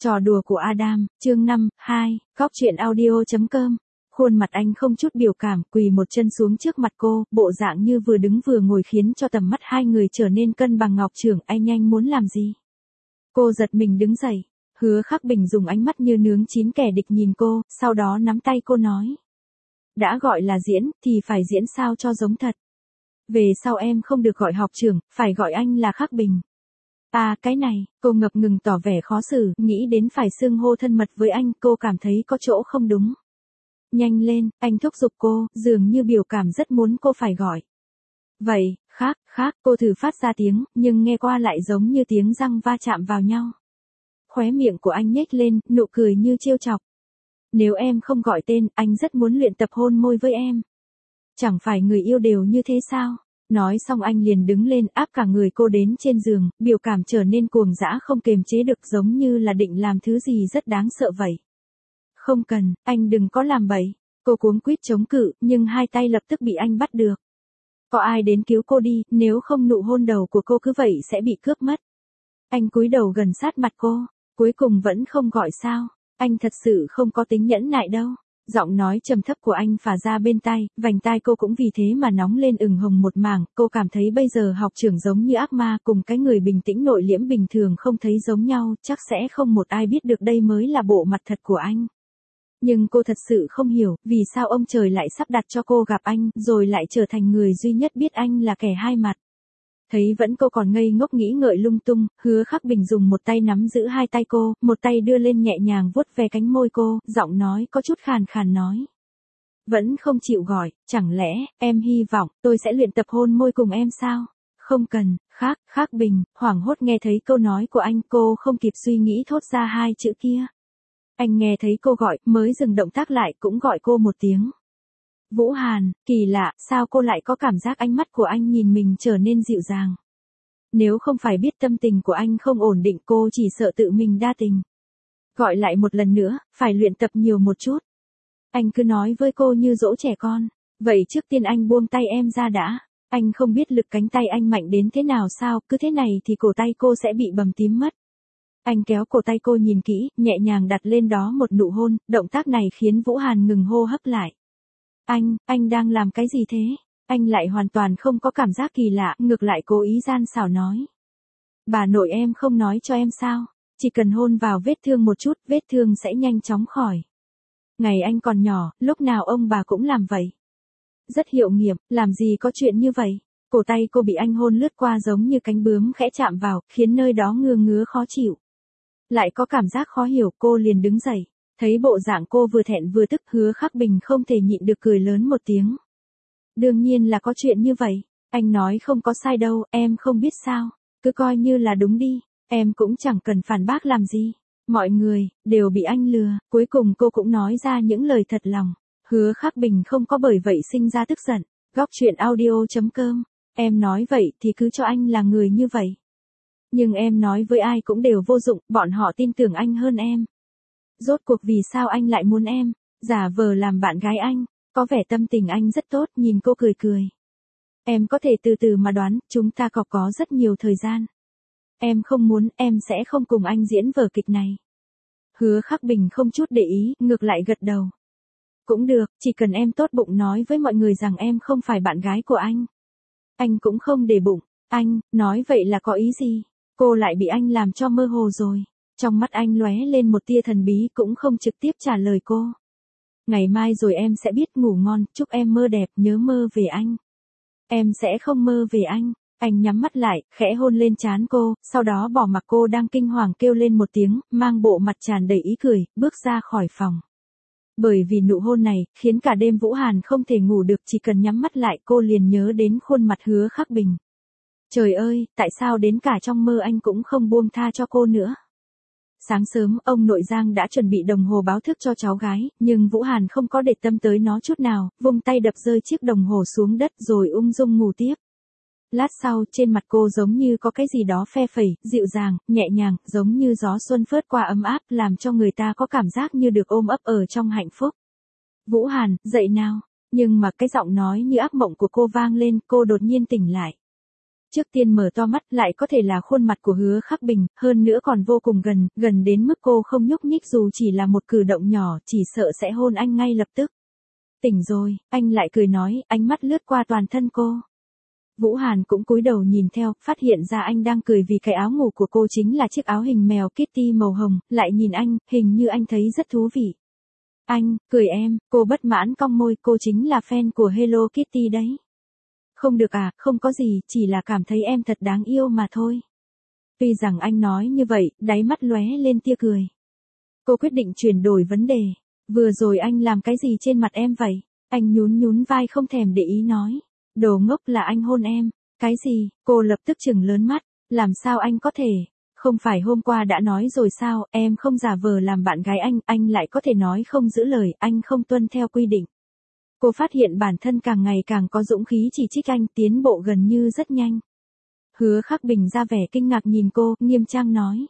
Trò đùa của Adam, chương 5, 2, góc truyện audio.com. Khuôn mặt anh không chút biểu cảm, quỳ một chân xuống trước mặt cô, bộ dạng như vừa đứng vừa ngồi khiến cho tầm mắt hai người trở nên cân bằng. Ngọc trưởng, anh nhanh muốn làm gì? Cô giật mình đứng dậy. Hứa Khắc Bình dùng ánh mắt như nướng chín kẻ địch nhìn cô, sau đó nắm tay cô nói. Đã gọi là diễn, thì phải diễn sao cho giống thật. Về sau em không được gọi học trưởng, phải gọi anh là Khắc Bình. À cái này, cô ngập ngừng tỏ vẻ khó xử, nghĩ đến phải xưng hô thân mật với anh, cô cảm thấy có chỗ không đúng. Nhanh lên, anh thúc giục cô, dường như biểu cảm rất muốn cô phải gọi. Vậy, Khắc, cô thử phát ra tiếng, nhưng nghe qua lại giống như tiếng răng va chạm vào nhau. Khóe miệng của anh nhếch lên, nụ cười như trêu chọc. Nếu em không gọi tên, anh rất muốn luyện tập hôn môi với em. Chẳng phải người yêu đều như thế sao? Nói xong anh liền đứng lên áp cả người cô đến trên giường, biểu cảm trở nên cuồng dã không kềm chế được, giống như là định làm thứ gì rất đáng sợ vậy. Không cần, anh đừng có làm bậy. Cô cuống quýt chống cự, nhưng hai tay lập tức bị anh bắt được. Có ai đến cứu cô đi, nếu không nụ hôn đầu của cô cứ vậy sẽ bị cướp mất. Anh cúi đầu gần sát mặt cô, cuối cùng vẫn không gọi sao. Anh thật sự không có tính nhẫn nại đâu. Giọng nói trầm thấp của anh phả ra bên tai, vành tai cô cũng vì thế mà nóng lên ửng hồng một mảng. Cô cảm thấy bây giờ học trưởng giống như ác ma, cùng cái người bình tĩnh nội liễm bình thường không thấy giống nhau, chắc sẽ không một ai biết được đây mới là bộ mặt thật của anh. Nhưng cô thật sự không hiểu, vì sao ông trời lại sắp đặt cho cô gặp anh, rồi lại trở thành người duy nhất biết anh là kẻ hai mặt. Thấy vẫn cô còn ngây ngốc nghĩ ngợi lung tung, Hứa Khắc Bình dùng một tay nắm giữ hai tay cô, một tay đưa lên nhẹ nhàng vuốt ve cánh môi cô, giọng nói có chút khàn khàn nói. Vẫn không chịu gọi, chẳng lẽ, em hy vọng, tôi sẽ luyện tập hôn môi cùng em sao? Không cần, Khắc Bình, hoảng hốt nghe thấy câu nói của anh, cô không kịp suy nghĩ thốt ra hai chữ kia. Anh nghe thấy cô gọi, mới dừng động tác lại cũng gọi cô một tiếng. Vũ Hàn, kỳ lạ, sao cô lại có cảm giác ánh mắt của anh nhìn mình trở nên dịu dàng. Nếu không phải biết tâm tình của anh không ổn định cô chỉ sợ tự mình đa tình. Gọi lại một lần nữa, phải luyện tập nhiều một chút. Anh cứ nói với cô như dỗ trẻ con. Vậy trước tiên anh buông tay em ra đã. Anh không biết lực cánh tay anh mạnh đến thế nào sao, cứ thế này thì cổ tay cô sẽ bị bầm tím mất. Anh kéo cổ tay cô nhìn kỹ, nhẹ nhàng đặt lên đó một nụ hôn, động tác này khiến Vũ Hàn ngừng hô hấp lại. Anh đang làm cái gì thế? Anh lại hoàn toàn không có cảm giác kỳ lạ, ngược lại cố ý gian xảo nói. Bà nội em không nói cho em sao? Chỉ cần hôn vào vết thương một chút, vết thương sẽ nhanh chóng khỏi. Ngày anh còn nhỏ, lúc nào ông bà cũng làm vậy. Rất hiệu nghiệm, làm gì có chuyện như vậy? Cổ tay cô bị anh hôn lướt qua giống như cánh bướm khẽ chạm vào, khiến nơi đó ngứa ngứa khó chịu. Lại có cảm giác khó hiểu, cô liền đứng dậy. Thấy bộ dạng cô vừa thẹn vừa tức, Hứa Khắc Bình không thể nhịn được cười lớn một tiếng. Đương nhiên là có chuyện như vậy. Anh nói không có sai đâu, em không biết sao. Cứ coi như là đúng đi. Em cũng chẳng cần phản bác làm gì. Mọi người, đều bị anh lừa. Cuối cùng cô cũng nói ra những lời thật lòng. Hứa Khắc Bình không có bởi vậy sinh ra tức giận. Góc truyện audio.com. Em nói vậy thì cứ cho anh là người như vậy. Nhưng em nói với ai cũng đều vô dụng, bọn họ tin tưởng anh hơn em. Rốt cuộc vì sao anh lại muốn em? Giả vờ làm bạn gái anh. Có vẻ tâm tình anh rất tốt, nhìn cô cười cười. Em có thể từ từ mà đoán, chúng ta có rất nhiều thời gian. Em không muốn, em sẽ không cùng anh diễn vở kịch này. Hứa Khắc Bình không chút để ý, ngược lại gật đầu. Cũng được, chỉ cần em tốt bụng nói với mọi người rằng em không phải bạn gái của anh. Anh cũng không để bụng. Anh, nói vậy là có ý gì? Cô lại bị anh làm cho mơ hồ rồi. Trong mắt anh lóe lên một tia thần bí, cũng không trực tiếp trả lời cô. Ngày mai rồi em sẽ biết, ngủ ngon, chúc em mơ đẹp, nhớ mơ về anh. Em sẽ không mơ về anh. Anh nhắm mắt lại, khẽ hôn lên trán cô, sau đó bỏ mặc cô đang kinh hoàng kêu lên một tiếng, mang bộ mặt tràn đầy ý cười, bước ra khỏi phòng. Bởi vì nụ hôn này, khiến cả đêm Vũ Hàn không thể ngủ được, chỉ cần nhắm mắt lại cô liền nhớ đến khuôn mặt Hứa Khắc Bình. Trời ơi, tại sao đến cả trong mơ anh cũng không buông tha cho cô nữa? Sáng sớm, ông nội Giang đã chuẩn bị đồng hồ báo thức cho cháu gái, nhưng Vũ Hàn không có để tâm tới nó chút nào, vung tay đập rơi chiếc đồng hồ xuống đất rồi ung dung ngủ tiếp. Lát sau, trên mặt cô giống như có cái gì đó phe phẩy, dịu dàng, nhẹ nhàng, giống như gió xuân phớt qua ấm áp, làm cho người ta có cảm giác như được ôm ấp ở trong hạnh phúc. Vũ Hàn, dậy nào. Nhưng mà cái giọng nói như ác mộng của cô vang lên, cô đột nhiên tỉnh lại. Trước tiên mở to mắt lại có thể là khuôn mặt của Hứa Khắc Bình, hơn nữa còn vô cùng gần, gần đến mức cô không nhúc nhích dù chỉ là một cử động nhỏ, chỉ sợ sẽ hôn anh ngay lập tức. Tỉnh rồi, anh lại cười nói, ánh mắt lướt qua toàn thân cô. Vũ Hàn cũng cúi đầu nhìn theo, phát hiện ra anh đang cười vì cái áo ngủ của cô chính là chiếc áo hình mèo Kitty màu hồng, lại nhìn anh, hình như anh thấy rất thú vị. Anh, cười em, cô bất mãn cong môi, cô chính là fan của Hello Kitty đấy. Không được à, không có gì, chỉ là cảm thấy em thật đáng yêu mà thôi. Tuy rằng anh nói như vậy, đáy mắt lóe lên tia cười. Cô quyết định chuyển đổi vấn đề. Vừa rồi anh làm cái gì trên mặt em vậy? Anh nhún nhún vai không thèm để ý nói. Đồ ngốc là anh hôn em. Cái gì? Cô lập tức trừng lớn mắt. Làm sao anh có thể? Không phải hôm qua đã nói rồi sao, em không giả vờ làm bạn gái anh lại có thể nói không giữ lời, anh không tuân theo quy định. Cô phát hiện bản thân càng ngày càng có dũng khí chỉ trích anh, tiến bộ gần như rất nhanh. Hứa Khắc Bình ra vẻ kinh ngạc nhìn cô, nghiêm trang nói.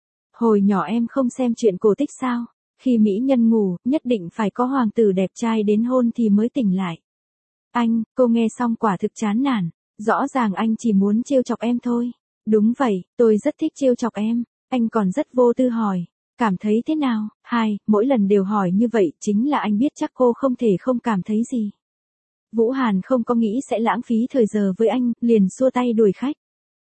Hồi nhỏ em không xem chuyện cổ tích sao? Khi mỹ nhân ngủ, nhất định phải có hoàng tử đẹp trai đến hôn thì mới tỉnh lại. Anh, cô nghe xong quả thực chán nản. Rõ ràng anh chỉ muốn trêu chọc em thôi. Đúng vậy, tôi rất thích trêu chọc em. Anh còn rất vô tư hỏi. Cảm thấy thế nào? Mỗi lần đều hỏi như vậy chính là anh biết chắc cô không thể không cảm thấy gì. Vũ Hàn không có nghĩ sẽ lãng phí thời giờ với anh, liền xua tay đuổi khách.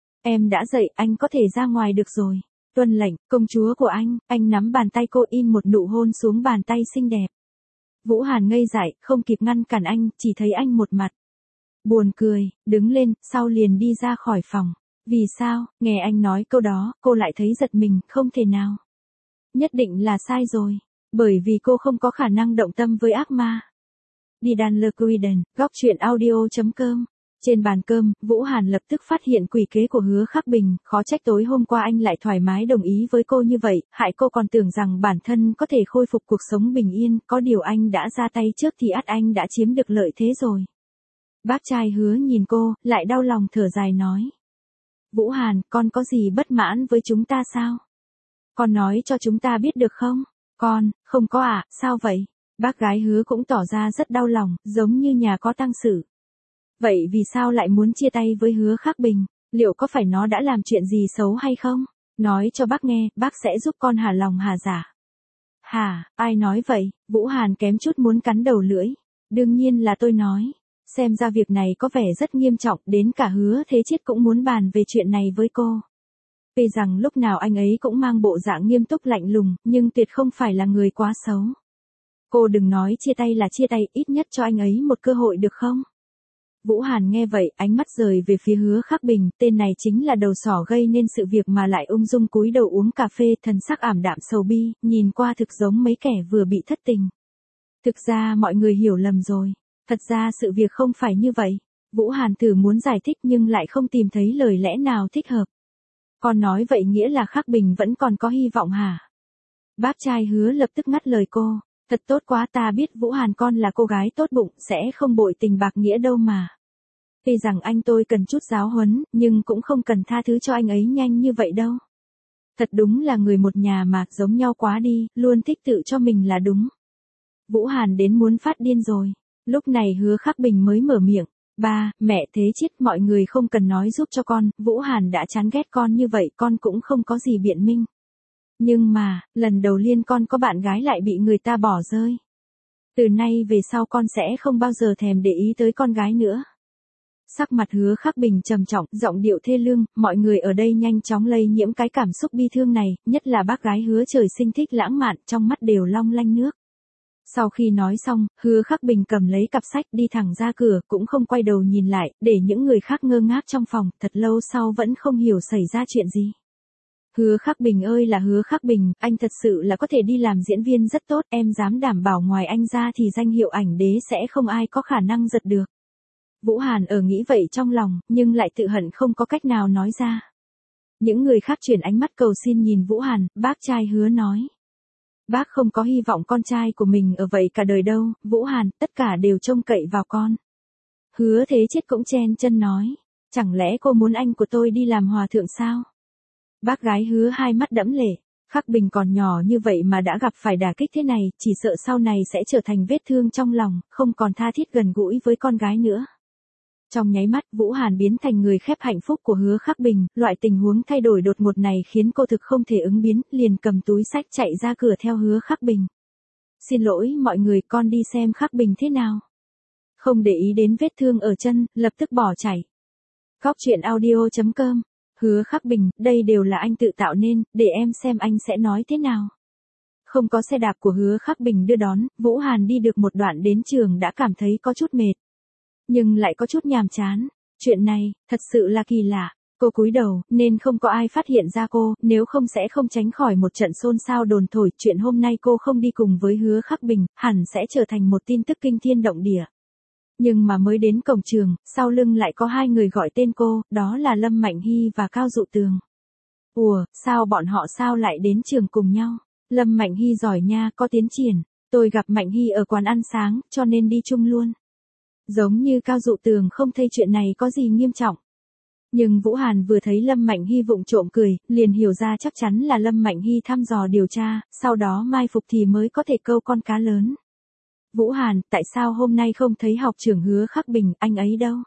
Em đã dậy, anh có thể ra ngoài được rồi. Tuân lệnh, công chúa của anh nắm bàn tay cô in một nụ hôn xuống bàn tay xinh đẹp. Vũ Hàn ngây dại, không kịp ngăn cản anh, chỉ thấy anh một mặt buồn cười, đứng lên, sau liền đi ra khỏi phòng. Vì sao? Nghe anh nói câu đó, cô lại thấy giật mình, không thể nào. Nhất định là sai rồi, bởi vì cô không có khả năng động tâm với ác ma. Đi đàn lờ Quiden, góc chuyện audio.com. Trên bàn cơm, Vũ Hàn lập tức phát hiện quỷ kế của Hứa Khắc Bình, khó trách tối hôm qua anh lại thoải mái đồng ý với cô như vậy, hại cô còn tưởng rằng bản thân có thể khôi phục cuộc sống bình yên, có điều anh đã ra tay trước thì ắt anh đã chiếm được lợi thế rồi. Bác trai Hứa nhìn cô, lại đau lòng thở dài nói. Vũ Hàn, con có gì bất mãn với chúng ta sao? Con nói cho chúng ta biết được không? Con, không có ạ, sao vậy? Bác gái Hứa cũng tỏ ra rất đau lòng, giống như nhà có tang sự. Vậy vì sao lại muốn chia tay với Hứa Khắc Bình? Liệu có phải nó đã làm chuyện gì xấu hay không? Nói cho bác nghe, bác sẽ giúp con hả lòng hả dạ. Hả, ai nói vậy? Vũ Hàn kém chút muốn cắn đầu lưỡi. Đương nhiên là tôi nói. Xem ra việc này có vẻ rất nghiêm trọng, đến cả Hứa Thế Chiết cũng muốn bàn về chuyện này với cô. Tuy rằng lúc nào anh ấy cũng mang bộ dạng nghiêm túc lạnh lùng, nhưng tuyệt không phải là người quá xấu. Cô đừng nói chia tay là chia tay, ít nhất cho anh ấy một cơ hội được không? Vũ Hàn nghe vậy, ánh mắt rời về phía Hứa Khắc Bình, tên này chính là đầu sỏ gây nên sự việc mà lại ung dung cúi đầu uống cà phê, thần sắc ảm đạm sầu bi, nhìn qua thực giống mấy kẻ vừa bị thất tình. Thực ra mọi người hiểu lầm rồi, thật ra sự việc không phải như vậy. Vũ Hàn thử muốn giải thích nhưng lại không tìm thấy lời lẽ nào thích hợp. Con nói vậy nghĩa là Khắc Bình vẫn còn có hy vọng hả? Bác trai Hứa lập tức ngắt lời cô. Thật tốt quá, ta biết Vũ Hàn con là cô gái tốt bụng, sẽ không bội tình bạc nghĩa đâu mà. Tuy rằng anh tôi cần chút giáo huấn, nhưng cũng không cần tha thứ cho anh ấy nhanh như vậy đâu. Thật đúng là người một nhà mà, giống nhau quá đi, luôn thích tự cho mình là đúng. Vũ Hàn đến muốn phát điên rồi. Lúc này Hứa Khắc Bình mới mở miệng. Ba, mẹ Thế Chiết, mọi người không cần nói giúp cho con, Vũ Hàn đã chán ghét con như vậy, con cũng không có gì biện minh. Nhưng mà, lần đầu tiên con có bạn gái lại bị người ta bỏ rơi. Từ nay về sau con sẽ không bao giờ thèm để ý tới con gái nữa. Sắc mặt Hứa Khắc Bình trầm trọng, giọng điệu thê lương, mọi người ở đây nhanh chóng lây nhiễm cái cảm xúc bi thương này, nhất là bác gái Hứa trời sinh thích lãng mạn, trong mắt đều long lanh nước. Sau khi nói xong, Hứa Khắc Bình cầm lấy cặp sách đi thẳng ra cửa, cũng không quay đầu nhìn lại, để những người khác ngơ ngác trong phòng, thật lâu sau vẫn không hiểu xảy ra chuyện gì. Hứa Khắc Bình ơi là Hứa Khắc Bình, anh thật sự là có thể đi làm diễn viên rất tốt, em dám đảm bảo ngoài anh ra thì danh hiệu ảnh đế sẽ không ai có khả năng giật được. Vũ Hàn nghĩ vậy trong lòng, nhưng lại tự hận không có cách nào nói ra. Những người khác chuyển ánh mắt cầu xin nhìn Vũ Hàn, bác trai Hứa nói. Bác không có hy vọng con trai của mình ở vậy cả đời đâu, Vũ Hàn, tất cả đều trông cậy vào con. Hứa Thế Chiết cũng chen chân nói, chẳng lẽ cô muốn anh của tôi đi làm hòa thượng sao? Bác gái Hứa hai mắt đẫm lệ, Khắc Bình còn nhỏ như vậy mà đã gặp phải đả kích thế này, chỉ sợ sau này sẽ trở thành vết thương trong lòng, không còn tha thiết gần gũi với con gái nữa. Trong nháy mắt Vũ Hàn biến thành người khép hạnh phúc của Hứa Khắc Bình, loại tình huống thay đổi đột ngột này khiến cô thực không thể ứng biến, liền cầm túi xách chạy ra cửa theo Hứa Khắc Bình. Xin lỗi mọi người, con đi xem Khắc Bình thế nào. Không để ý đến vết thương ở chân, lập tức bỏ chạy. Góc truyện audio.com. Hứa Khắc Bình, đây đều là anh tự tạo nên, để em xem anh sẽ nói thế nào. Không có xe đạp của Hứa Khắc Bình đưa đón, Vũ Hàn đi được một đoạn đến trường đã cảm thấy có chút mệt. Nhưng lại có chút nhàm chán. Chuyện này, thật sự là kỳ lạ. Cô cúi đầu, nên không có ai phát hiện ra cô, nếu không sẽ không tránh khỏi một trận xôn xao đồn thổi. Chuyện hôm nay cô không đi cùng với Hứa Khắc Bình, hẳn sẽ trở thành một tin tức kinh thiên động địa. Nhưng mà mới đến cổng trường, sau lưng lại có hai người gọi tên cô, đó là Lâm Mạnh Hy và Cao Dụ Tường. Ủa, sao bọn họ sao lại đến trường cùng nhau? Lâm Mạnh Hy giỏi nha, có tiến triển. Tôi gặp Mạnh Hy ở quán ăn sáng, cho nên đi chung luôn. Giống như Cao Dụ Tường không thấy chuyện này có gì nghiêm trọng. Nhưng Vũ Hàn vừa thấy Lâm Mạnh Hy vụng trộm cười, liền hiểu ra chắc chắn là Lâm Mạnh Hy thăm dò điều tra, sau đó mai phục thì mới có thể câu con cá lớn. Vũ Hàn, tại sao hôm nay không thấy học trưởng Hứa Khắc Bình, anh ấy đâu?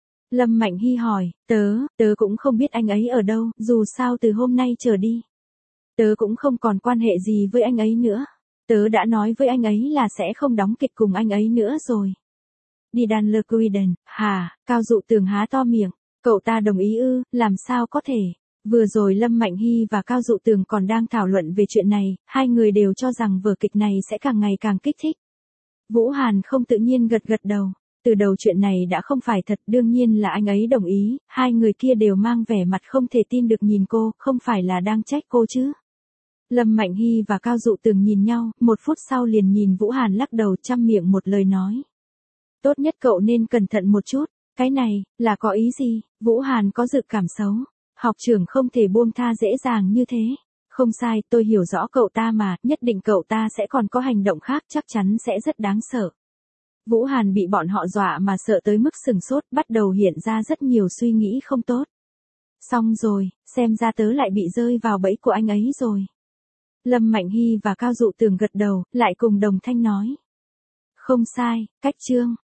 Lâm Mạnh Hy hỏi, tớ cũng không biết anh ấy ở đâu, dù sao từ hôm nay trở đi. Tớ cũng không còn quan hệ gì với anh ấy nữa. Tớ đã nói với anh ấy là sẽ không đóng kịch cùng anh ấy nữa rồi. Đi đàn lơ Quiden, hả? Cao Dụ Tường há to miệng. Cậu ta đồng ý ư, làm sao có thể? Vừa rồi Lâm Mạnh Hy và Cao Dụ Tường còn đang thảo luận về chuyện này, hai người đều cho rằng vở kịch này sẽ càng ngày càng kích thích. Vũ Hàn không tự nhiên gật gật đầu. Từ đầu chuyện này đã không phải thật, đương nhiên là anh ấy đồng ý, hai người kia đều mang vẻ mặt không thể tin được nhìn cô, không phải là đang trách cô chứ. Lâm Mạnh Hy và Cao Dụ Tường nhìn nhau, một phút sau liền nhìn Vũ Hàn lắc đầu chăm miệng một lời nói. Tốt nhất cậu nên cẩn thận một chút, cái này, là có ý gì? Vũ Hàn có dự cảm xấu. Học trưởng không thể buông tha dễ dàng như thế. Không sai, tôi hiểu rõ cậu ta mà, nhất định cậu ta sẽ còn có hành động khác, chắc chắn sẽ rất đáng sợ. Vũ Hàn bị bọn họ dọa mà sợ tới mức sừng sốt, bắt đầu hiện ra rất nhiều suy nghĩ không tốt. Xong rồi, xem ra tớ lại bị rơi vào bẫy của anh ấy rồi. Lâm Mạnh Hy và Cao Dụ Tường gật đầu, lại cùng đồng thanh nói. Không sai, cách chương.